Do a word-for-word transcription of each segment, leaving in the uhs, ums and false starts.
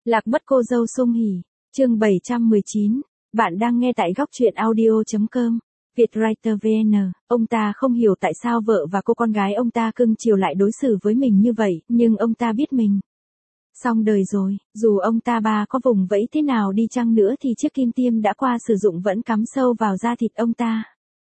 Lạc mất cô dâu Sung Hỉ, chương bảy trăm mười chín, bạn đang nghe tại góc truyện audio chấm com, Vietwriter vê en, ông ta không hiểu tại sao vợ và cô con gái ông ta cưng chiều lại đối xử với mình như vậy, nhưng ông ta biết mình xong đời rồi, dù ông ta ba có vùng vẫy thế nào đi chăng nữa thì chiếc kim tiêm đã qua sử dụng vẫn cắm sâu vào da thịt ông ta.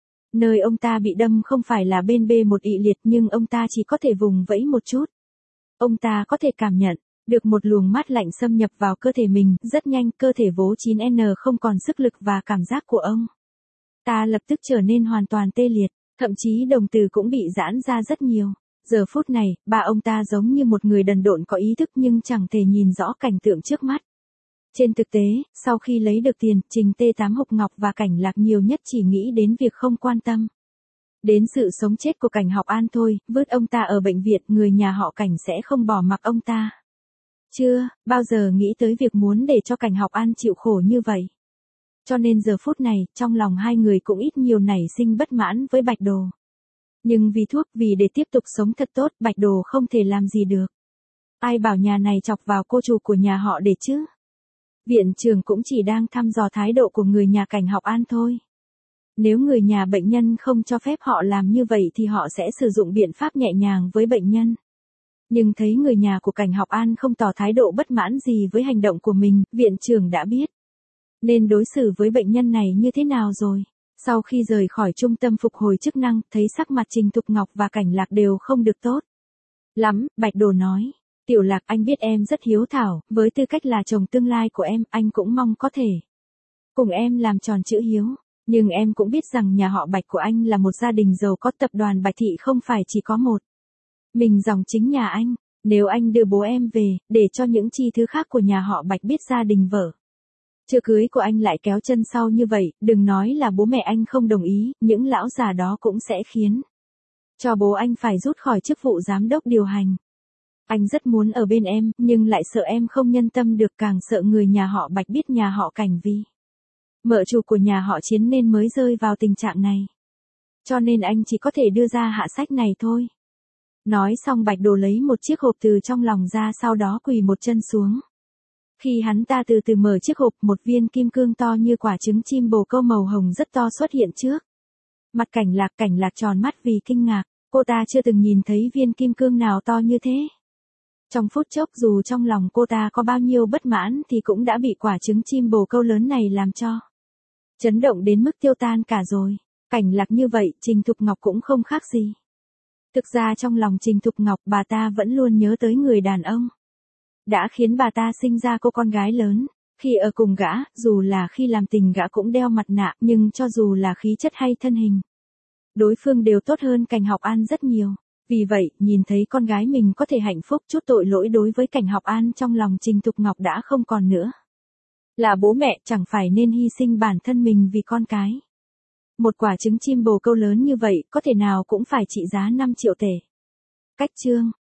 Nơi ông ta bị đâm không phải là bên bê một ị liệt nhưng ông ta chỉ có thể vùng vẫy một chút. Ông ta có thể cảm nhận được một luồng mát lạnh xâm nhập vào cơ thể mình, rất nhanh cơ thể vố chín N không còn sức lực và cảm giác của ông ta lập tức trở nên hoàn toàn tê liệt, thậm chí đồng tử cũng bị giãn ra rất nhiều. Giờ phút này, ba ông ta giống như một người đần độn có ý thức nhưng chẳng thể nhìn rõ cảnh tượng trước mắt. Trên thực tế, sau khi lấy được tiền, Trình T tám Hục Ngọc và Cảnh Lạc nhiều nhất chỉ nghĩ đến việc không quan tâm đến sự sống chết của Cảnh Học An thôi, vứt ông ta ở bệnh viện, người nhà họ Cảnh sẽ không bỏ mặc ông ta. Chưa bao giờ nghĩ tới việc muốn để cho Cảnh Học An chịu khổ như vậy. Cho nên giờ phút này, trong lòng hai người cũng ít nhiều nảy sinh bất mãn với Bạch Đồ. Nhưng vì thuốc, vì để tiếp tục sống thật tốt, Bạch Đồ không thể làm gì được. Ai bảo nhà này chọc vào cô chủ của nhà họ để chứ? Viện trưởng cũng chỉ đang thăm dò thái độ của người nhà Cảnh Học An thôi. Nếu người nhà bệnh nhân không cho phép họ làm như vậy thì họ sẽ sử dụng biện pháp nhẹ nhàng với bệnh nhân. Nhưng thấy người nhà của Cảnh Học An không tỏ thái độ bất mãn gì với hành động của mình, viện trưởng đã biết nên đối xử với bệnh nhân này như thế nào rồi. Sau khi rời khỏi trung tâm phục hồi chức năng, thấy sắc mặt Trình Thục Ngọc và Cảnh Lạc đều không được tốt lắm, Bạch Đồ nói, Tiểu Lạc, anh biết em rất hiếu thảo, với tư cách là chồng tương lai của em, anh cũng mong có thể cùng em làm tròn chữ hiếu. Nhưng em cũng biết rằng nhà họ Bạch của anh là một gia đình giàu có, tập đoàn Bạch Thị không phải chỉ có một mình dòng chính nhà anh. Nếu anh đưa bố em về, để cho những chi thứ khác của nhà họ Bạch biết gia đình vợ chưa cưới của anh lại kéo chân sau như vậy, đừng nói là bố mẹ anh không đồng ý, những lão già đó cũng sẽ khiến cho bố anh phải rút khỏi chức vụ giám đốc điều hành. Anh rất muốn ở bên em, nhưng lại sợ em không nhân tâm được, càng sợ người nhà họ Bạch biết nhà họ Cảnh vì mợ chủ của nhà họ Chiến nên mới rơi vào tình trạng này. Cho nên anh chỉ có thể đưa ra hạ sách này thôi. Nói xong Bạch Đồ lấy một chiếc hộp từ trong lòng ra, sau đó quỳ một chân xuống. Khi hắn ta từ từ mở chiếc hộp, một viên kim cương to như quả trứng chim bồ câu màu hồng rất to xuất hiện trước mặt Cảnh Lạc. Cảnh Lạc tròn mắt vì kinh ngạc, cô ta chưa từng nhìn thấy viên kim cương nào to như thế. Trong phút chốc, dù trong lòng cô ta có bao nhiêu bất mãn thì cũng đã bị quả trứng chim bồ câu lớn này làm cho chấn động đến mức tiêu tan cả rồi. Cảnh Lạc như vậy, Trình Thục Ngọc cũng không khác gì. Thực ra trong lòng Trình Thục Ngọc, bà ta vẫn luôn nhớ tới người đàn ông đã khiến bà ta sinh ra cô con gái lớn. Khi ở cùng gã, dù là khi làm tình gã cũng đeo mặt nạ, nhưng cho dù là khí chất hay thân hình, đối phương đều tốt hơn Cảnh Học An rất nhiều. Vì vậy, nhìn thấy con gái mình có thể hạnh phúc, chút tội lỗi đối với Cảnh Học An trong lòng Trình Thục Ngọc đã không còn nữa. Là bố mẹ, chẳng phải nên hy sinh bản thân mình vì con cái. Một quả trứng chim bồ câu lớn như vậy, có thể nào cũng phải trị giá năm triệu tệ. Cách chương